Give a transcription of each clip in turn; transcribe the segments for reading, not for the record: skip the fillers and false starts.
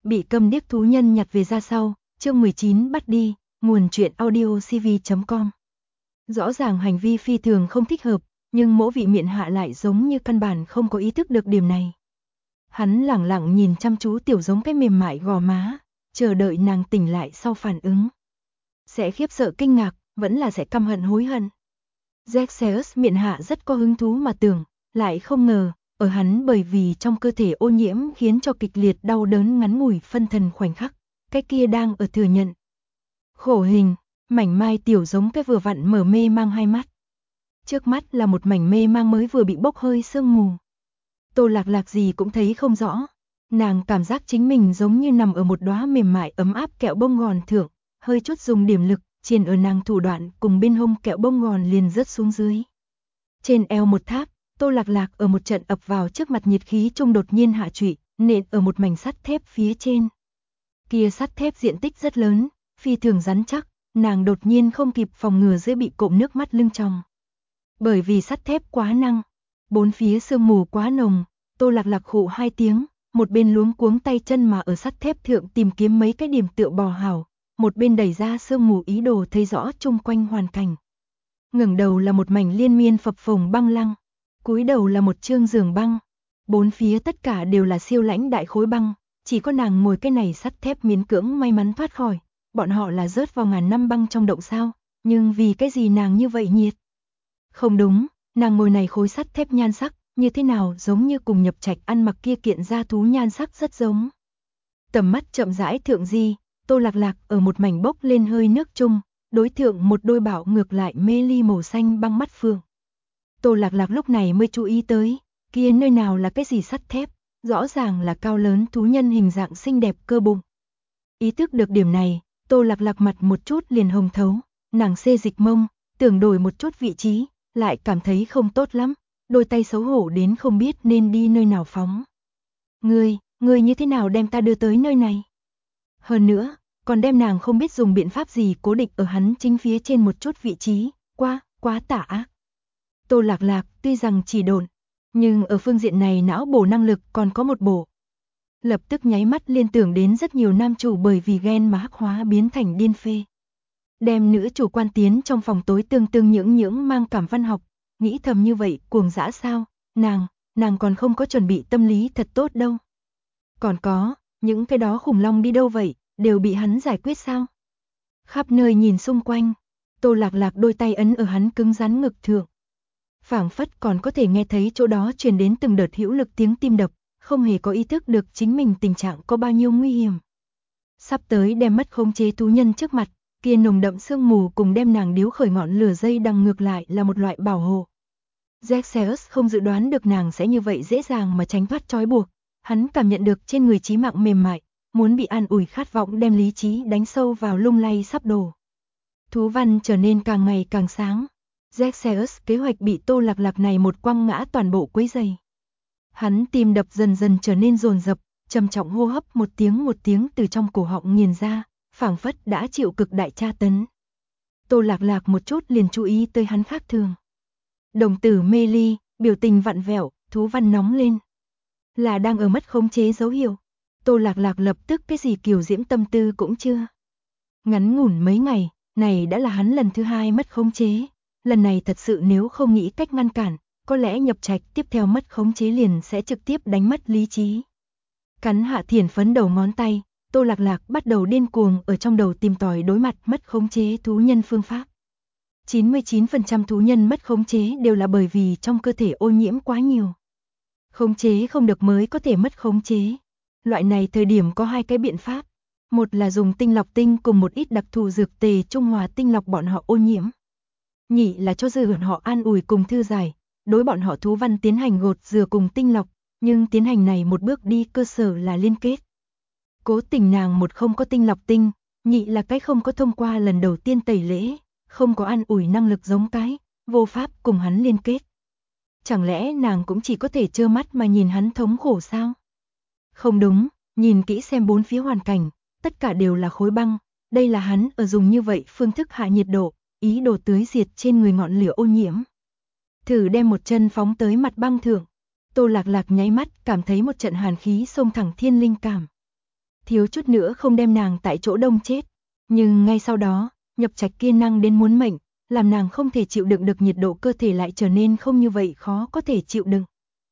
Bị câm điếc thú nhân nhặt về ra sau, chương 19 bắt đi, nguồn truyện audio cv.com. Rõ ràng hành vi phi thường không thích hợp, nhưng mỗ vị miện hạ lại giống như căn bản không có ý thức được điểm này. Hắn lẳng lặng nhìn chăm chú tiểu giống cái mềm mại gò má, chờ đợi nàng tỉnh lại sau phản ứng. Sẽ khiếp sợ kinh ngạc, vẫn là sẽ căm hận hối hận. Xerxes miện hạ rất có hứng thú mà tưởng, lại không ngờ, ở hắn bởi vì trong cơ thể ô nhiễm khiến cho kịch liệt đau đớn ngắn ngủi phân thần khoảnh khắc, cái kia đang ở thừa nhận. Khổ hình, mảnh mai tiểu giống cái vừa vặn mở mê mang hai mắt. Trước mắt là một mảnh mê mang mới vừa bị bốc hơi sương mù. Tô Lạc Lạc gì cũng thấy không rõ, nàng cảm giác chính mình giống như nằm ở một đóa mềm mại ấm áp kẹo bông gòn thượng, hơi chút dùng điểm lực, triền ở nàng thủ đoạn cùng bên hông kẹo bông gòn liền rớt xuống dưới. Trên eo một tháp, Tô Lạc Lạc ở một trận ập vào trước mặt nhiệt khí trung đột nhiên hạ trụy, nện ở một mảnh sắt thép phía trên. Kia sắt thép diện tích rất lớn, phi thường rắn chắc, nàng đột nhiên không kịp phòng ngừa dễ bị cộm nước mắt lưng tròng. Bởi vì sắt thép quá năng, bốn phía sương mù quá nồng, Tô Lạc Lạc khụ hai tiếng, một bên luống cuống tay chân mà ở sắt thép thượng tìm kiếm mấy cái điểm tựa bò hảo, một bên đẩy ra sương mù ý đồ thấy rõ chung quanh hoàn cảnh. Ngẩng đầu là một mảnh liên miên phập phồng băng lăng, cúi đầu là một chương giường băng, bốn phía tất cả đều là siêu lãnh đại khối băng, chỉ có nàng ngồi cái này sắt thép miễn cưỡng may mắn thoát khỏi, bọn họ là rớt vào ngàn năm băng trong động sao, nhưng vì cái gì nàng như vậy nhiệt? Không đúng, nàng ngồi này khối sắt thép nhan sắc, như thế nào giống như cùng Nhập Trạch ăn mặc kia kiện da thú nhan sắc rất giống. Tầm mắt chậm rãi thượng di, Tô Lạc Lạc ở một mảnh bốc lên hơi nước chung, đối thượng một đôi bảo ngược lại mê ly màu xanh băng mắt phượng. Tô Lạc Lạc lúc này mới chú ý tới, kia nơi nào là cái gì sắt thép, rõ ràng là cao lớn thú nhân hình dạng xinh đẹp cơ bụng. Ý thức được điểm này, Tô Lạc Lạc mặt một chút liền hồng thấu, nàng xê dịch mông, tưởng đổi một chút vị trí, lại cảm thấy không tốt lắm, đôi tay xấu hổ đến không biết nên đi nơi nào phóng. Ngươi như thế nào đem ta đưa tới nơi này? Hơn nữa, còn đem nàng không biết dùng biện pháp gì cố định ở hắn chính phía trên một chút vị trí, quá tả ác. Tô Lạc Lạc tuy rằng chỉ độn, nhưng ở phương diện này não bổ năng lực còn có một bổ. Lập tức nháy mắt liên tưởng đến rất nhiều nam chủ bởi vì ghen mà hắc hóa biến thành điên phê. Đem nữ chủ quan tiến trong phòng tối tương nhưỡng mang cảm văn học, nghĩ thầm như vậy cuồng dã sao, nàng còn không có chuẩn bị tâm lý thật tốt đâu. Còn có, những cái đó khủng long đi đâu vậy, đều bị hắn giải quyết sao? Khắp nơi nhìn xung quanh, Tô Lạc Lạc đôi tay ấn ở hắn cứng rắn ngực thượng. Phảng phất còn có thể nghe thấy chỗ đó truyền đến từng đợt hữu lực tiếng tim đập, không hề có ý thức được chính mình tình trạng có bao nhiêu nguy hiểm. Sắp tới đem mất khống chế thú nhân trước mặt, kia nồng đậm sương mù cùng đem nàng điếu khởi ngọn lửa dây đằng ngược lại là một loại bảo hộ. Xerxes không dự đoán được nàng sẽ như vậy dễ dàng mà tránh thoát trói buộc, hắn cảm nhận được trên người chí mạng mềm mại, muốn bị an ủi khát vọng đem lý trí đánh sâu vào lung lay sắp đổ. Thú văn trở nên càng ngày càng sáng. Xerxes kế hoạch bị Tô Lạc Lạc này một quăng ngã toàn bộ quấy dày. Hắn tim đập dần dần trở nên dồn dập, trầm trọng hô hấp một tiếng từ trong cổ họng nghiền ra, phảng phất đã chịu cực đại tra tấn. Tô Lạc Lạc một chút liền chú ý tới hắn khác thường. Đồng tử mê ly, biểu tình vặn vẹo, thú văn nóng lên. Là đang ở mất khống chế dấu hiệu. Tô Lạc Lạc lập tức cái gì kiều diễm tâm tư cũng chưa. Ngắn ngủn mấy ngày, này đã là hắn lần thứ hai mất khống chế. Lần này thật sự nếu không nghĩ cách ngăn cản, có lẽ Nhập Trạch tiếp theo mất khống chế liền sẽ trực tiếp đánh mất lý trí. Cắn hạ thiển phấn đầu ngón tay, Tô Lạc Lạc bắt đầu điên cuồng ở trong đầu tìm tòi đối mặt mất khống chế thú nhân phương pháp. 99% thú nhân mất khống chế đều là bởi vì trong cơ thể ô nhiễm quá nhiều. Khống chế không được mới có thể mất khống chế. Loại này thời điểm có hai cái biện pháp. Một là dùng tinh lọc tinh cùng một ít đặc thù dược tề trung hòa tinh lọc bọn họ ô nhiễm. Nhị là cho dư họ an ủi cùng thư giải, đối bọn họ thú văn tiến hành gột rửa cùng tinh lọc, nhưng tiến hành này một bước đi cơ sở là liên kết. Cố tình nàng một không có tinh lọc tinh, nhị là cái không có thông qua lần đầu tiên tẩy lễ, không có an ủi năng lực giống cái, vô pháp cùng hắn liên kết. Chẳng lẽ nàng cũng chỉ có thể trơ mắt mà nhìn hắn thống khổ sao? Không đúng, nhìn kỹ xem bốn phía hoàn cảnh, tất cả đều là khối băng, đây là hắn ở dùng như vậy phương thức hạ nhiệt độ, ý đồ tưới diệt trên người ngọn lửa ô nhiễm. Thử đem một chân phóng tới mặt băng thượng, Tô Lạc Lạc nháy mắt cảm thấy một trận hàn khí xông thẳng thiên linh cảm. thiếu chút nữa không đem nàng tại chỗ đông chết. Nhưng ngay sau đó, Nhập Trạch kia năng đến muốn mệnh, làm nàng không thể chịu đựng được nhiệt độ cơ thể lại trở nên không như vậy khó có thể chịu đựng.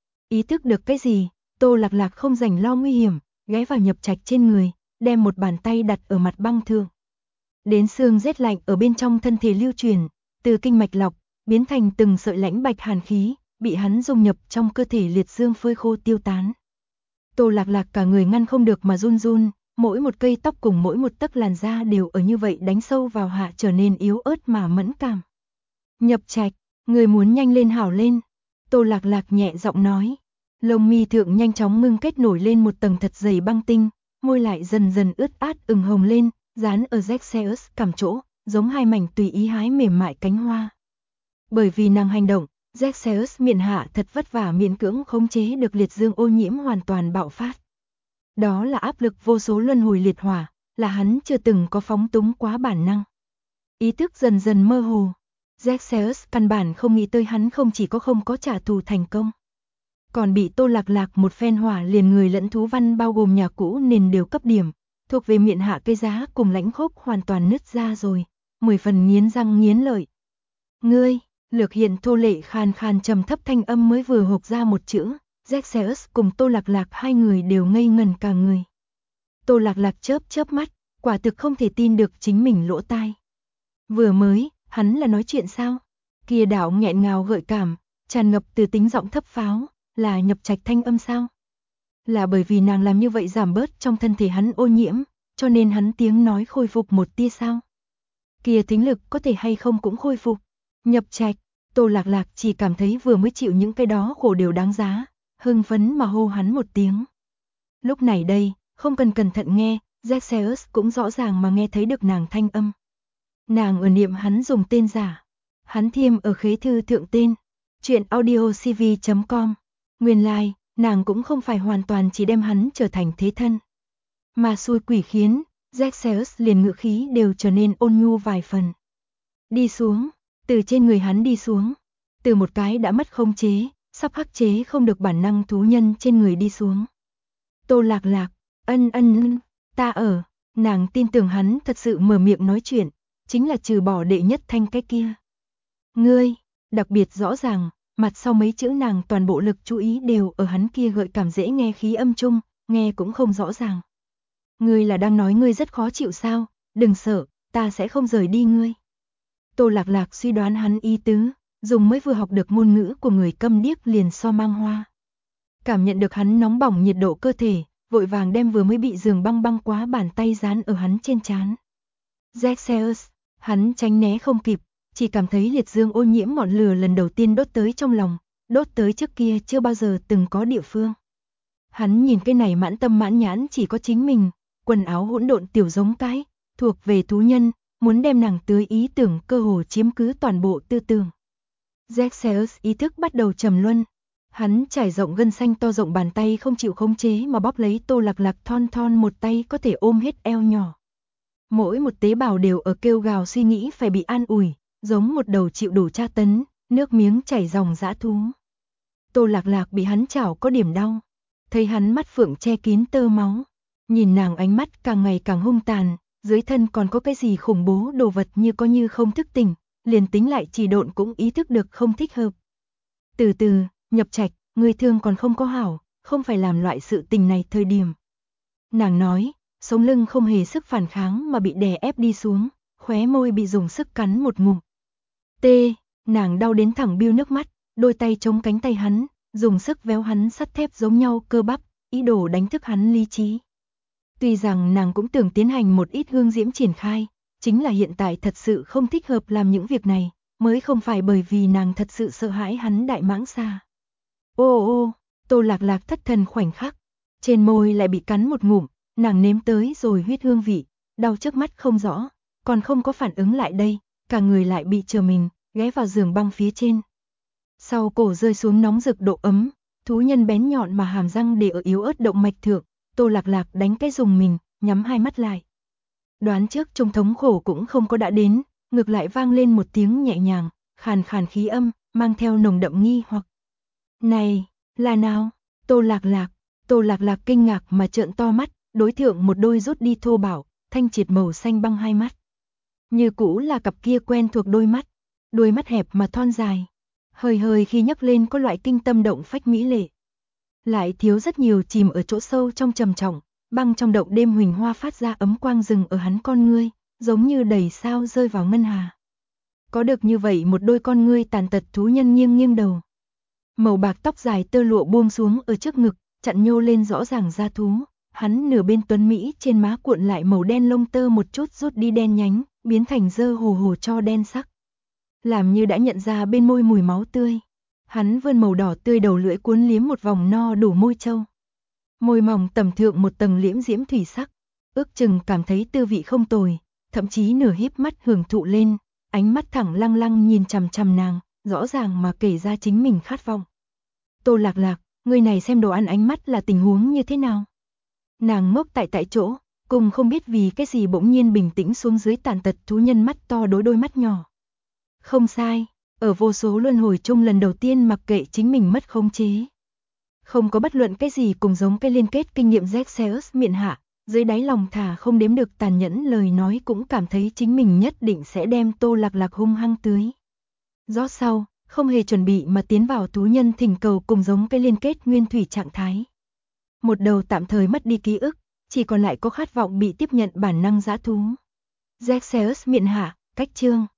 Ý thức được cái gì, Tô Lạc Lạc không rảnh lo nguy hiểm, ghé vào Nhập Trạch trên người, đem một bàn tay đặt ở mặt băng thượng. Đến xương rét lạnh ở bên trong thân thể lưu truyền, từ kinh mạch lọc, biến thành từng sợi lãnh bạch hàn khí, bị hắn dung nhập trong cơ thể liệt dương phơi khô tiêu tán. Tô Lạc Lạc cả người ngăn không được mà run run, mỗi một cây tóc cùng mỗi một tấc làn da đều ở như vậy đánh sâu vào hạ trở nên yếu ớt mà mẫn cảm. Nhập Trạch, người muốn nhanh lên hảo lên. Tô Lạc Lạc nhẹ giọng nói. Lông mi thượng nhanh chóng ngưng kết nổi lên một tầng thật dày băng tinh, môi lại dần dần ướt át ửng hồng lên, dán ở Zexeus cằm chỗ, giống hai mảnh tùy ý hái mềm mại cánh hoa. Bởi vì nàng hành động, Zexeus miệng hạ thật vất vả miễn cưỡng khống chế được liệt dương ô nhiễm hoàn toàn bạo phát. Đó là áp lực vô số luân hồi liệt hỏa, là hắn chưa từng có phóng túng quá bản năng. Ý thức dần dần mơ hồ. Zexeus căn bản không nghĩ tới hắn không chỉ không có trả thù thành công, còn bị Tô Lạc Lạc một phen hỏa liền người lẫn thú văn bao gồm nhà cũ nền đều cấp điểm, thuộc về miệng hạ cây giá cùng lãnh khốc hoàn toàn nứt ra rồi, 10 phần nghiến răng nghiến lợi. Ngươi, Lược Hiện thô lệ khàn khàn trầm thấp thanh âm mới vừa hộc ra một chữ, Zexeus cùng Tô Lạc Lạc hai người đều ngây ngần cả người. Tô Lạc Lạc chớp mắt, quả thực không thể tin được chính mình lỗ tai. Vừa mới, hắn là nói chuyện sao? Kia đạo nghẹn ngào gợi cảm, tràn ngập từ tính giọng thấp pháo, là Nhập Trạch thanh âm sao? Là bởi vì nàng làm như vậy giảm bớt trong thân thể hắn ô nhiễm, cho nên hắn tiếng nói khôi phục một tia sao? Kia thính lực có thể hay không cũng khôi phục. Nhập Trạch, Tô Lạc Lạc chỉ cảm thấy vừa mới chịu những cái đó khổ đều đáng giá, hưng phấn mà hô hắn một tiếng. Lúc này đây, không cần cẩn thận nghe, Zexeus cũng rõ ràng mà nghe thấy được nàng thanh âm. Nàng ở niệm hắn dùng tên giả. Hắn thiêm ở khế thư thượng tên. Chuyện audiocv.com. Nguyên lai, nàng cũng không phải hoàn toàn chỉ đem hắn trở thành thế thân. Mà xui quỷ khiến, Zexeus liền ngữ khí đều trở nên ôn nhu vài phần. Đi xuống, từ trên người hắn đi xuống. Từ một cái đã mất khống chế, sắp khắc chế không được bản năng thú nhân trên người đi xuống. Tô Lạc Lạc, ân, ta ở, nàng tin tưởng hắn thật sự mở miệng nói chuyện, chính là trừ bỏ đệ nhất thanh cái kia. Ngươi, đặc biệt rõ ràng, mặt sau mấy chữ nàng toàn bộ lực chú ý đều ở hắn kia gợi cảm dễ nghe khí âm trung, nghe cũng không rõ ràng. Ngươi là đang nói ngươi rất khó chịu sao, đừng sợ, ta sẽ không rời đi ngươi. Tô Lạc Lạc suy đoán hắn ý tứ, dùng mới vừa học được ngôn ngữ của người câm điếc liền so mang hoa. Cảm nhận được hắn nóng bỏng nhiệt độ cơ thể, vội vàng đem vừa mới bị giường băng quá bàn tay dán ở hắn trên trán. Zexeus, hắn tránh né không kịp, chỉ cảm thấy liệt dương ô nhiễm ngọn lửa lần đầu tiên đốt tới trong lòng, đốt tới trước kia chưa bao giờ từng có địa phương. Hắn nhìn cái này mãn tâm mãn nhãn chỉ có chính mình, quần áo hỗn độn tiểu giống cái, thuộc về thú nhân, muốn đem nàng tưới ý tưởng cơ hồ chiếm cứ toàn bộ tư tưởng. Zexeus ý thức bắt đầu trầm luân. Hắn trải rộng gân xanh to rộng bàn tay không chịu khống chế mà bóp lấy Tô Lạc Lạc thon một tay có thể ôm hết eo nhỏ. Mỗi một tế bào đều ở kêu gào suy nghĩ phải bị an ủi, giống một đầu chịu đủ tra tấn, nước miếng chảy ròng dã thú. Tô Lạc Lạc bị hắn chảo có điểm đau, thấy hắn mắt phượng che kín tơ máu, nhìn nàng ánh mắt càng ngày càng hung tàn, dưới thân còn có cái gì khủng bố đồ vật như có như không thức tỉnh, liền tính lại trì độn cũng ý thức được không thích hợp. Từ từ, Nhập Trạch, người thương còn không có hảo, không phải làm loại sự tình này thời điểm. Nàng nói, sống lưng không hề sức phản kháng mà bị đè ép đi xuống, khóe môi bị dùng sức cắn một ngụm. Nàng đau đến thẳng biêu nước mắt, đôi tay chống cánh tay hắn, dùng sức véo hắn sắt thép giống nhau cơ bắp, ý đồ đánh thức hắn lý trí. Tuy rằng nàng cũng tưởng tiến hành một ít hương diễm triển khai, chính là hiện tại thật sự không thích hợp làm những việc này, mới không phải bởi vì nàng thật sự sợ hãi hắn đại mãng xa. Ô, Tô Lạc Lạc thất thần khoảnh khắc, trên môi lại bị cắn một ngụm, nàng nếm tới rồi huyết hương vị, đau trước mắt không rõ, còn không có phản ứng lại đây, cả người lại bị chờ mình, ghé vào giường băng phía trên. Sau cổ rơi xuống nóng rực độ ấm, thú nhân bén nhọn mà hàm răng để ở yếu ớt động mạch thượng, Tô Lạc Lạc đánh cái dùng mình, nhắm hai mắt lại. Đoán trước trong thống khổ cũng không có đã đến, ngược lại vang lên một tiếng nhẹ nhàng, khàn khàn khí âm, mang theo nồng đậm nghi hoặc. Này, là nào? Tô Lạc Lạc kinh ngạc mà trợn to mắt, đối thượng một đôi rút đi thô bạo, thanh triệt màu xanh băng hai mắt. Như cũ là cặp kia quen thuộc đôi mắt hẹp mà thon dài, hơi hơi khi nhấc lên có loại kinh tâm động phách mỹ lệ. Lại thiếu rất nhiều chìm ở chỗ sâu trong trầm trọng, băng trong động đêm huỳnh hoa phát ra ấm quang rừng ở hắn con ngươi, giống như đầy sao rơi vào ngân hà. Có được như vậy một đôi con ngươi tàn tật thú nhân nghiêng nghiêng đầu. Màu bạc tóc dài tơ lụa buông xuống ở trước ngực, chặn nhô lên rõ ràng da thú, hắn nửa bên tuấn Mỹ trên má cuộn lại màu đen lông tơ một chút rút đi đen nhánh, biến thành dơ hồ hồ cho đen sắc. Làm như đã nhận ra bên môi mùi máu tươi. Hắn vươn màu đỏ tươi đầu lưỡi cuốn liếm một vòng no đủ môi trâu. Môi mỏng tầm thượng một tầng liễm diễm thủy sắc, ước chừng cảm thấy tư vị không tồi, thậm chí nửa híp mắt hưởng thụ lên, ánh mắt thẳng lăng lăng nhìn chằm chằm nàng, rõ ràng mà kể ra chính mình khát vọng. Tô Lạc Lạc, người này xem đồ ăn ánh mắt là tình huống như thế nào? Nàng ngốc tại chỗ, cùng không biết vì cái gì bỗng nhiên bình tĩnh xuống dưới tàn tật thú nhân mắt to đối đôi mắt nhỏ. Không sai, ở vô số luân hồi chung lần đầu tiên mặc kệ chính mình mất khống chế. Không có bất luận cái gì cùng giống cái liên kết kinh nghiệm Zexeus miệng hạ, dưới đáy lòng thả không đếm được tàn nhẫn lời nói cũng cảm thấy chính mình nhất định sẽ đem Tô Lạc Lạc hung hăng tưới. Rõ sau, không hề chuẩn bị mà tiến vào thú nhân thỉnh cầu cùng giống cái liên kết nguyên thủy trạng thái. Một đầu tạm thời mất đi ký ức, chỉ còn lại có khát vọng bị tiếp nhận bản năng dã thú. Zexeus miệng hạ, cách chương.